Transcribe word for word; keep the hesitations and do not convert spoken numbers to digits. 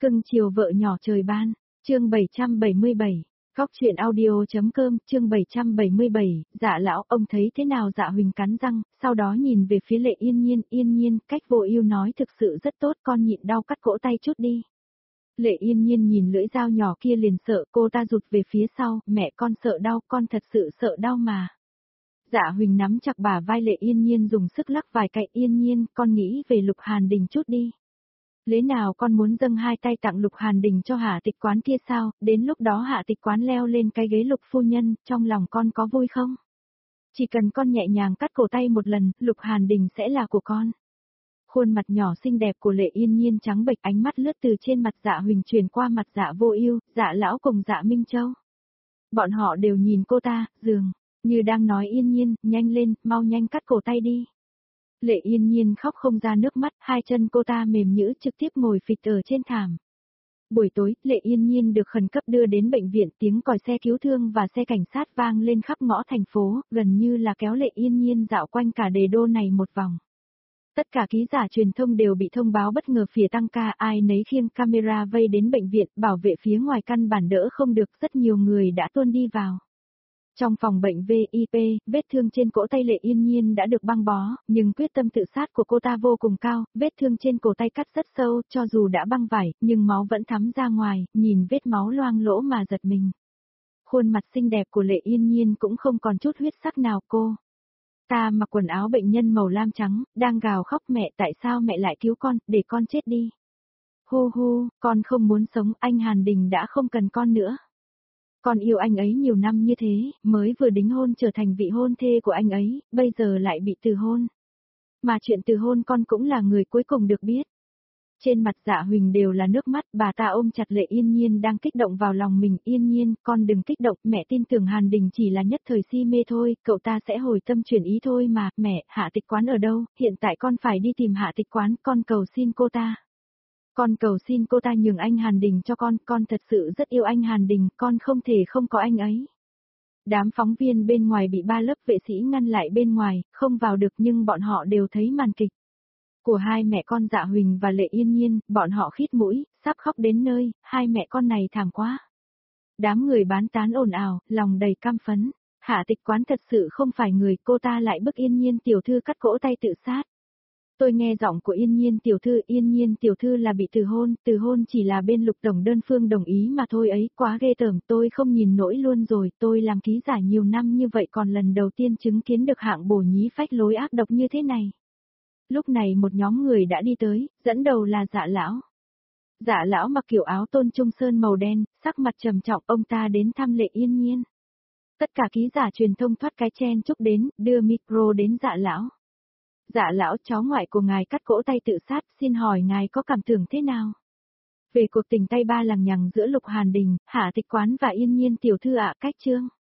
Cưng chiều vợ nhỏ trời ban, chương bảy trăm bảy mươi bảy, Góc truyện audio.com, chương bảy trăm bảy mươi bảy, Dạ lão, ông thấy thế nào? Dạ Huỳnh cắn răng, sau đó nhìn về phía Lệ Yên Nhiên, Yên Nhiên, cách Vô Ưu nói thực sự rất tốt, con nhịn đau cắt cổ tay chút đi. Lệ Yên Nhiên nhìn lưỡi dao nhỏ kia liền sợ, cô ta rụt về phía sau, mẹ con sợ đau, con thật sự sợ đau mà. Dạ Huỳnh nắm chặt bả vai Lệ Yên Nhiên dùng sức lắc vài cái, Yên Nhiên, con nghĩ về Lục Hàn Đình chút đi. Lẽ nào con muốn dâng hai tay tặng Lục Hàn Đình cho Hạ Tịch Quán kia sao, đến lúc đó Hạ Tịch Quán leo lên cái ghế Lục phu nhân, trong lòng con có vui không? Chỉ cần con nhẹ nhàng cắt cổ tay một lần, Lục Hàn Đình sẽ là của con. Khuôn mặt nhỏ xinh đẹp của Lệ Yên Nhiên trắng bệch, ánh mắt lướt từ trên mặt Dạ Huỳnh truyền qua mặt Dạ Vô Ưu, Dạ lão cùng Dạ Minh Châu. Bọn họ đều nhìn cô ta, dường như đang nói Yên Nhiên, nhanh lên, mau nhanh cắt cổ tay đi. Lệ Yên Nhiên khóc không ra nước mắt, hai chân cô ta mềm nhũn trực tiếp ngồi phịch ở trên thảm. Buổi tối, Lệ Yên Nhiên được khẩn cấp đưa đến bệnh viện, tiếng còi xe cứu thương và xe cảnh sát vang lên khắp ngõ thành phố, gần như là kéo Lệ Yên Nhiên dạo quanh cả đề đô này một vòng. Tất cả ký giả truyền thông đều bị thông báo bất ngờ phía tăng ca, ai nấy khiêng camera vây đến bệnh viện, bảo vệ phía ngoài căn bản đỡ không được, rất nhiều người đã tuôn đi vào. Trong phòng bệnh vê i pê, vết thương trên cổ tay Lệ Yên Nhiên đã được băng bó, nhưng quyết tâm tự sát của cô ta vô cùng cao, vết thương trên cổ tay cắt rất sâu, cho dù đã băng vải, nhưng máu vẫn thấm ra ngoài, nhìn vết máu loang lỗ mà giật mình. Khuôn mặt xinh đẹp của Lệ Yên Nhiên cũng không còn chút huyết sắc nào, cô ta mặc quần áo bệnh nhân màu lam trắng, đang gào khóc, mẹ, tại sao mẹ lại cứu con, để con chết đi. Hu hu, con không muốn sống, anh Hàn Đình đã không cần con nữa. Con yêu anh ấy nhiều năm như thế, mới vừa đính hôn trở thành vị hôn thê của anh ấy, bây giờ lại bị từ hôn. Mà chuyện từ hôn con cũng là người cuối cùng được biết. Trên mặt Dạ Huỳnh đều là nước mắt, bà ta ôm chặt Lệ Yên Nhiên đang kích động vào lòng mình, Yên Nhiên, con đừng kích động, mẹ tin tưởng Hàn Đình chỉ là nhất thời si mê thôi, cậu ta sẽ hồi tâm chuyển ý thôi mà, mẹ, Hạ Tịch Quán ở đâu, hiện tại con phải đi tìm Hạ Tịch Quán, con cầu xin cô ta. Con cầu xin cô ta nhường anh Hàn Đình cho con, con thật sự rất yêu anh Hàn Đình, con không thể không có anh ấy. Đám phóng viên bên ngoài bị ba lớp vệ sĩ ngăn lại bên ngoài, không vào được, nhưng bọn họ đều thấy màn kịch của hai mẹ con Dạ Huỳnh và Lệ Yên Nhiên, bọn họ khít mũi, sắp khóc đến nơi, hai mẹ con này thảm quá. Đám người bán tán ồn ào, lòng đầy căm phẫn, Hạ Tịch Quán thật sự không phải người, cô ta lại bức Yên Nhiên tiểu thư cắt cổ tay tự sát. Tôi nghe giọng của Yên Nhiên tiểu thư, Yên Nhiên tiểu thư là bị từ hôn, từ hôn chỉ là bên Lục tổng đơn phương đồng ý mà thôi ấy, quá ghê tởm, tôi không nhìn nổi luôn rồi, tôi làm ký giả nhiều năm như vậy còn lần đầu tiên chứng kiến được hạng bổ nhí phách lối ác độc như thế này. Lúc này một nhóm người đã đi tới, dẫn đầu là Dạ lão. Dạ lão mặc kiểu áo tôn trung sơn màu đen, sắc mặt trầm trọng, ông ta đến thăm Lệ Yên Nhiên. Tất cả ký giả truyền thông thoát cái chen chúc đến, đưa micro đến Dạ lão. Dạ lão, cháu ngoại của ngài cắt cổ tay tự sát, xin hỏi ngài có cảm tưởng thế nào? Về cuộc tình tay ba lằng nhằng giữa Lục Hàn Đình, Hạ Tịch Quán và Yên Nhiên tiểu thư ạ, cách chương.